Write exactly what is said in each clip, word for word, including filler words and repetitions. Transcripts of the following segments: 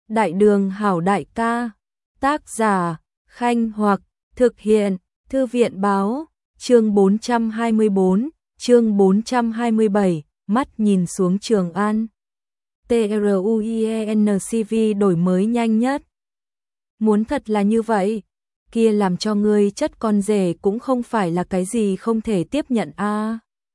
Đại đường hảo đại ca, tác giả, Khanh Hoặc, thực hiện, Thư viện Báo, chương bốn trăm hai mươi bốn, chương bốn trăm hai mươi bảy, mắt nhìn xuống Trường An. TRUIENCV đổi mới nhanh nhất. Muốn thật là như vậy, kia làm cho ngươi chất con rể cũng không phải là cái gì không thể tiếp nhận a. À.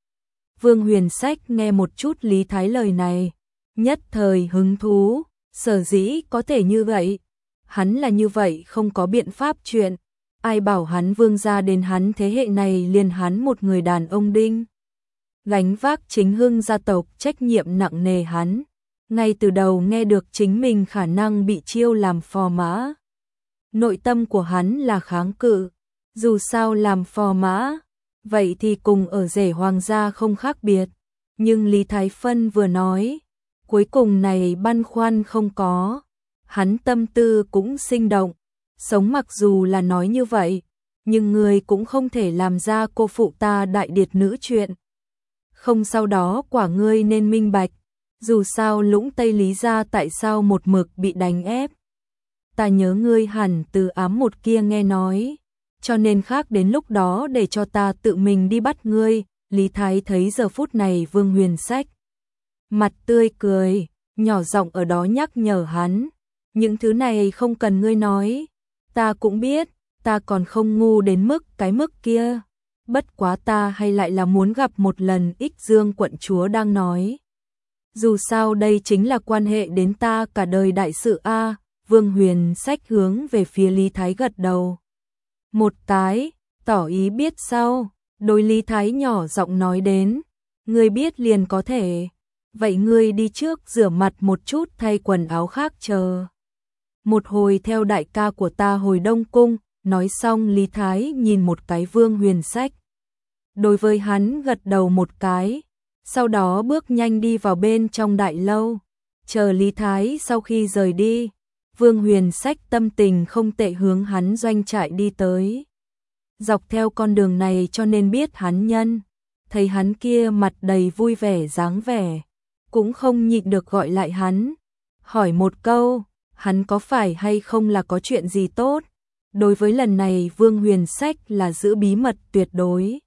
Vương Huyền Sách nghe một chút Lý Thái lời này, nhất thời hứng thú, sở dĩ có thể như vậy, hắn là như vậy không có biện pháp chuyện, ai bảo hắn Vương gia đến hắn thế hệ này liền hắn một người đàn ông đinh. Gánh vác chính hưng gia tộc trách nhiệm nặng nề hắn, ngay từ đầu nghe được chính mình khả năng bị chiêu làm phò mã. Nội tâm của hắn là kháng cự, dù sao làm phò mã, vậy thì cùng ở rể hoàng gia không khác biệt. Nhưng Lý Thái Phân vừa nói, cuối cùng này băn khoăn không có, hắn tâm tư cũng sinh động, sống mặc dù là nói như vậy, nhưng người cũng không thể làm ra cô phụ ta đại điệt nữ chuyện. Không sau đó quả ngươi nên minh bạch, dù sao Lũng Tây Lý gia tại sao một mực bị đánh ép. Ta nhớ ngươi hẳn từ ám một kia nghe nói, cho nên khác đến lúc đó để cho ta tự mình đi bắt ngươi. Lý Thái thấy giờ phút này Vương Huyền Sách mặt tươi cười, nhỏ giọng ở đó nhắc nhở hắn, những thứ này không cần ngươi nói, ta cũng biết, ta còn không ngu đến mức cái mức kia, bất quá ta hay lại là muốn gặp một lần. Ích Dương quận chúa đang nói, dù sao đây chính là quan hệ đến ta cả đời đại sự a. Vương Huyền Sách hướng về phía Lý Thái gật đầu một cái, tỏ ý biết sau. Đối Lý Thái nhỏ giọng nói đến, ngươi biết liền có thể, vậy ngươi đi trước rửa mặt một chút thay quần áo khác chờ. Một hồi theo đại ca của ta hồi Đông Cung. Nói xong Lý Thái nhìn một cái Vương Huyền Sách, đối với hắn gật đầu một cái, sau đó bước nhanh đi vào bên trong đại lâu. Chờ Lý Thái sau khi rời đi, Vương Huyền Sách tâm tình không tệ hướng hắn doanh trại đi tới. Dọc theo con đường này cho nên biết hắn nhân, thấy hắn kia mặt đầy vui vẻ dáng vẻ, cũng không nhịn được gọi lại hắn, hỏi một câu, hắn có phải hay không là có chuyện gì tốt. Đối với lần này Vương Huyền Sách là giữ bí mật tuyệt đối.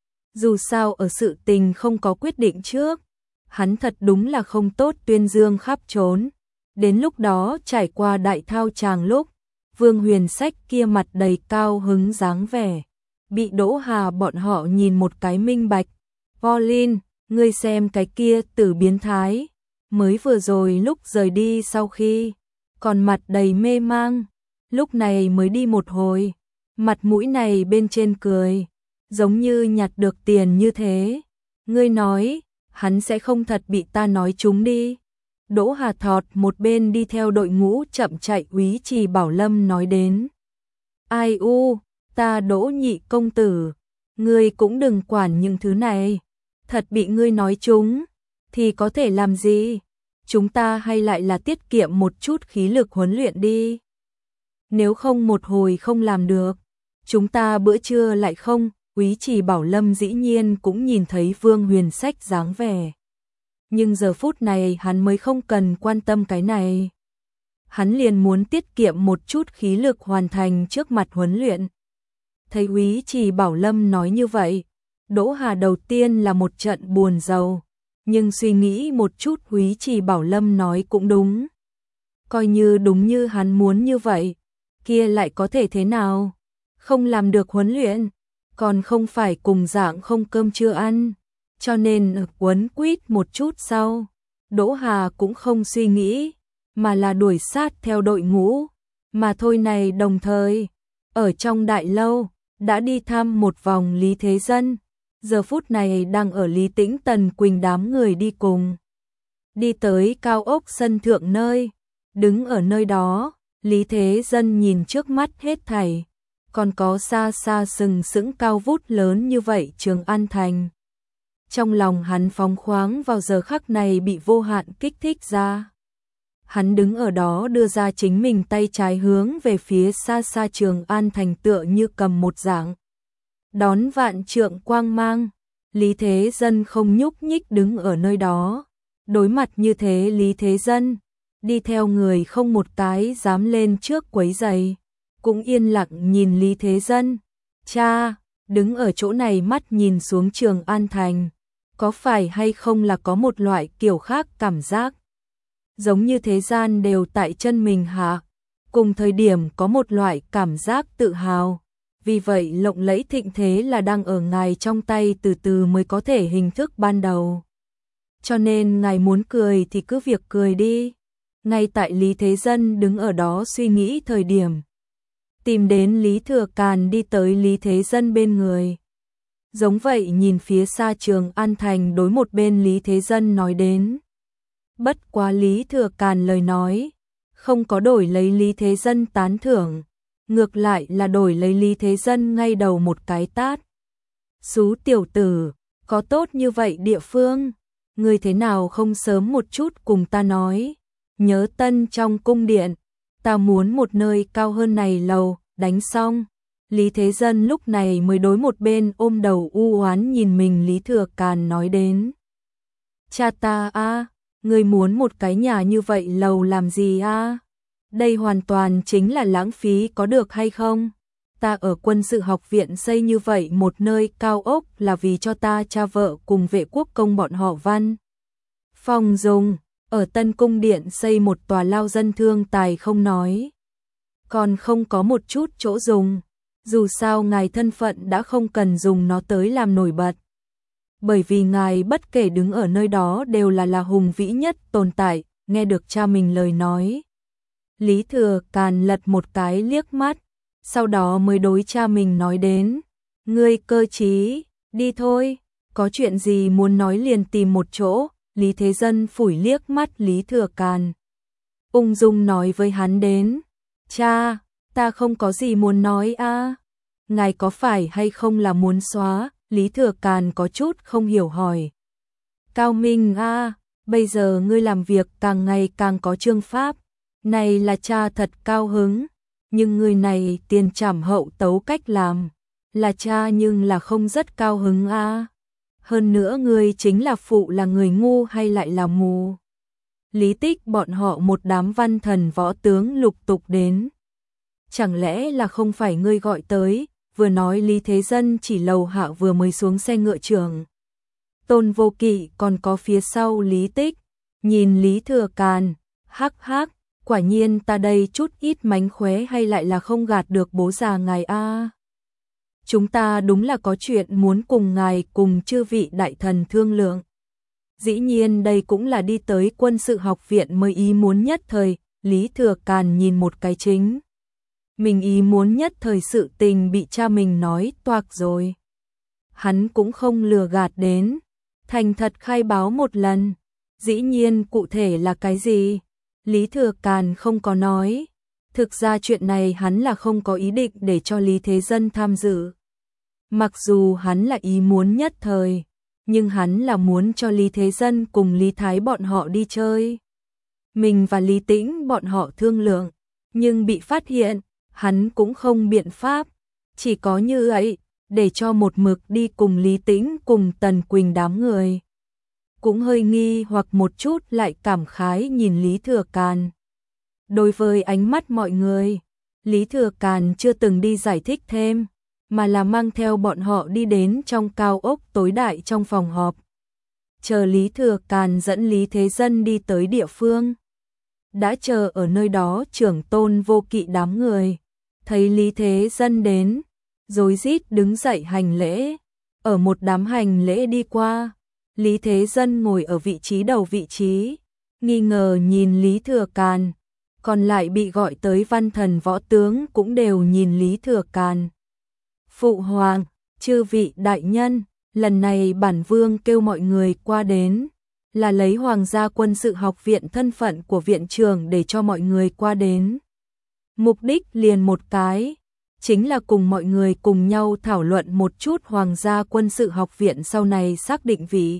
Dù sao ở sự tình không có quyết định trước, hắn thật đúng là không tốt tuyên dương khắp trốn. Đến lúc đó trải qua đại thao tràng lúc, Vương Huyền Sách kia mặt đầy cao hứng dáng vẻ, bị Đỗ Hà bọn họ nhìn một cái minh bạch. Pauline, ngươi xem cái kia tử biến thái, mới vừa rồi lúc rời đi sau khi, còn mặt đầy mê mang, lúc này mới đi một hồi, mặt mũi này bên trên cười, giống như nhặt được tiền như thế. Ngươi nói, hắn sẽ không thật bị ta nói trúng đi. Đỗ Hà thọt một bên đi theo đội ngũ chậm chạy Úy Trì Bảo Lâm nói đến. Ai u, ta Đỗ nhị công tử, ngươi cũng đừng quản những thứ này, thật bị ngươi nói trúng, thì có thể làm gì, chúng ta hay lại là tiết kiệm một chút khí lực huấn luyện đi. Nếu không một hồi không làm được, chúng ta bữa trưa lại không. Úy Trì Bảo Lâm dĩ nhiên cũng nhìn thấy Vương Huyền Sách dáng vẻ. Nhưng giờ phút này hắn mới không cần quan tâm cái này. Hắn liền muốn tiết kiệm một chút khí lực hoàn thành trước mặt huấn luyện. Thấy Úy Trì Bảo Lâm nói như vậy, Đỗ Hà đầu tiên là một trận buồn rầu, nhưng suy nghĩ một chút Úy Trì Bảo Lâm nói cũng đúng. Coi như đúng như hắn muốn như vậy, kia lại có thể thế nào? Không làm được huấn luyện, còn không phải cùng dạng không cơm chưa ăn. Cho nên quấn quýt một chút sau, Đỗ Hà cũng không suy nghĩ, mà là đuổi sát theo đội ngũ. Mà thôi này đồng thời, ở trong đại lâu, đã đi thăm một vòng Lý Thế Dân. Giờ phút này đang ở Lý Tĩnh Tần Quỳnh đám người đi cùng. Đi tới cao ốc sân thượng nơi, đứng ở nơi đó, Lý Thế Dân nhìn trước mắt hết thảy, còn có xa xa sừng sững cao vút lớn như vậy Trường An Thành. Trong lòng hắn phóng khoáng vào giờ khắc này bị vô hạn kích thích ra. Hắn đứng ở đó đưa ra chính mình tay trái hướng về phía xa xa Trường An Thành tựa như cầm một dạng. Đón vạn trượng quang mang, Lý Thế Dân không nhúc nhích đứng ở nơi đó. Đối mặt như thế Lý Thế Dân, đi theo người không một cái dám lên trước quấy giày, cũng yên lặng nhìn Lý Thế Dân. Cha, đứng ở chỗ này mắt nhìn xuống Trường An Thành, có phải hay không là có một loại kiểu khác cảm giác, giống như thế gian đều tại chân mình hả? Cùng thời điểm có một loại cảm giác tự hào, vì vậy lộng lẫy thịnh thế là đang ở ngài trong tay, từ từ mới có thể hình thức ban đầu. Cho nên ngài muốn cười thì cứ việc cười đi. Ngay tại Lý Thế Dân đứng ở đó suy nghĩ thời điểm, tìm đến Lý Thừa Càn đi tới Lý Thế Dân bên người. Giống vậy nhìn phía xa Trường An Thành, đối một bên Lý Thế Dân nói đến. Bất quá Lý Thừa Càn lời nói không có đổi lấy Lý Thế Dân tán thưởng, ngược lại là đổi lấy Lý Thế Dân ngay đầu một cái tát. Xú tiểu tử, có tốt như vậy địa phương, ngươi thế nào không sớm một chút cùng ta nói? Nhớ Tân trong cung điện, ta muốn một nơi cao hơn này lầu. Đánh xong, Lý Thế Dân lúc này mới đối một bên ôm đầu u oán nhìn mình Lý Thừa Càn nói đến. Cha ta a, ngươi muốn một cái nhà như vậy lầu làm gì a? Đây hoàn toàn chính là lãng phí có được hay không? Ta ở quân sự học viện xây như vậy một nơi cao ốc là vì cho ta cha vợ cùng vệ quốc công bọn họ Văn Phong dùng, ở Tân Cung Điện xây một tòa lao dân thương tài không nói, còn không có một chút chỗ dùng, dù sao ngài thân phận đã không cần dùng nó tới làm nổi bật. Bởi vì ngài bất kể đứng ở nơi đó đều là là hùng vĩ nhất tồn tại. Nghe được cha mình lời nói, Lý Thừa Càn lật một cái liếc mắt, sau đó mới đối cha mình nói đến. Ngươi cơ trí, đi thôi, có chuyện gì muốn nói liền tìm một chỗ. Lý Thế Dân phủi liếc mắt Lý Thừa Càn, ung dung nói với hắn đến. Cha, ta không có gì muốn nói a. Ngài có phải hay không là muốn xóa? Lý Thừa Càn có chút không hiểu hỏi. Cao Minh a, bây giờ ngươi làm việc càng ngày càng có chương pháp, này là cha thật cao hứng, nhưng người này tiền trảm hậu tấu cách làm, là cha nhưng là không rất cao hứng a. Hơn nữa ngươi chính là phụ là người ngu hay lại là mù? Lý Tích bọn họ một đám văn thần võ tướng lục tục đến. Chẳng lẽ là không phải ngươi gọi tới? Vừa nói Lý Thế Dân chỉ lầu hạ vừa mới xuống xe ngựa Trường Tôn Vô Kỵ còn có phía sau Lý Tích, nhìn Lý Thừa Càn, hắc hắc, quả nhiên ta đây chút ít mánh khóe hay lại là không gạt được bố già ngài a. Chúng ta đúng là có chuyện muốn cùng ngài cùng chư vị đại thần thương lượng. Dĩ nhiên đây cũng là đi tới quân sự học viện mới ý muốn nhất thời. Lý Thừa Càn nhìn một cái chính mình ý muốn nhất thời sự tình bị cha mình nói toạc rồi. Hắn cũng không lừa gạt đến, thành thật khai báo một lần. Dĩ nhiên cụ thể là cái gì, Lý Thừa Càn không có nói. Thực ra chuyện này hắn là không có ý định để cho Lý Thế Dân tham dự. Mặc dù hắn là ý muốn nhất thời, nhưng hắn là muốn cho Lý Thế Dân cùng Lý Thái bọn họ đi chơi. Mình và Lý Tĩnh bọn họ thương lượng, nhưng bị phát hiện, hắn cũng không biện pháp. Chỉ có như ấy, để cho một mực đi cùng Lý Tĩnh cùng Tần Quỳnh đám người. Cũng hơi nghi hoặc một chút lại cảm khái nhìn Lý Thừa Càn. Đối với ánh mắt mọi người, Lý Thừa Càn chưa từng đi giải thích thêm, mà là mang theo bọn họ đi đến trong cao ốc tối đại trong phòng họp. Chờ Lý Thừa Càn dẫn Lý Thế Dân đi tới địa phương. Đã chờ ở nơi đó Trưởng Tôn Vô Kỵ đám người, thấy Lý Thế Dân đến, rối rít đứng dậy hành lễ. Ở một đám hành lễ đi qua, Lý Thế Dân ngồi ở vị trí đầu vị trí, nghi ngờ nhìn Lý Thừa Càn, còn lại bị gọi tới văn thần võ tướng cũng đều nhìn Lý Thừa Càn. Phụ hoàng, chư vị đại nhân, lần này bản vương kêu mọi người qua đến, là lấy Hoàng gia quân sự học viện thân phận của viện trưởng để cho mọi người qua đến. Mục đích liền một cái, chính là cùng mọi người cùng nhau thảo luận một chút Hoàng gia quân sự học viện sau này xác định vị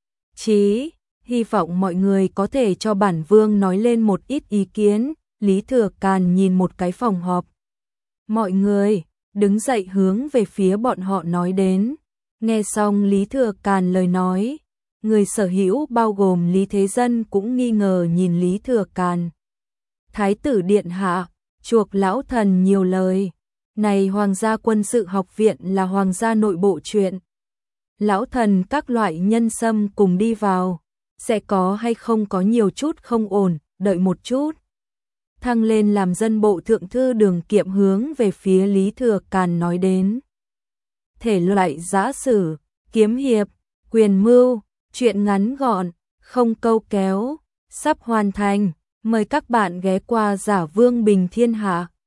trí. Hy vọng mọi người có thể cho bản vương nói lên một ít ý kiến. Lý Thừa Càn nhìn một cái phòng họp. Mọi người, đứng dậy hướng về phía bọn họ nói đến. Nghe xong Lý Thừa Càn lời nói, Người sở hữu bao gồm Lý Thế Dân cũng nghi ngờ nhìn Lý Thừa Càn. Thái tử điện hạ, chuộc lão thần nhiều lời. Này Hoàng gia quân sự học viện là hoàng gia nội bộ chuyện. Lão thần các loại nhân sâm cùng đi vào. Sẽ có hay không có nhiều chút không ổn, đợi một chút. Thăng lên làm dân bộ thượng thư Đường Kiệm hướng về phía Lý Thừa Càn nói đến. Thể loại giã sử, kiếm hiệp, quyền mưu, chuyện ngắn gọn, không câu kéo, sắp hoàn thành. Mời các bạn ghé qua Giả Vương Bình Thiên Hạ.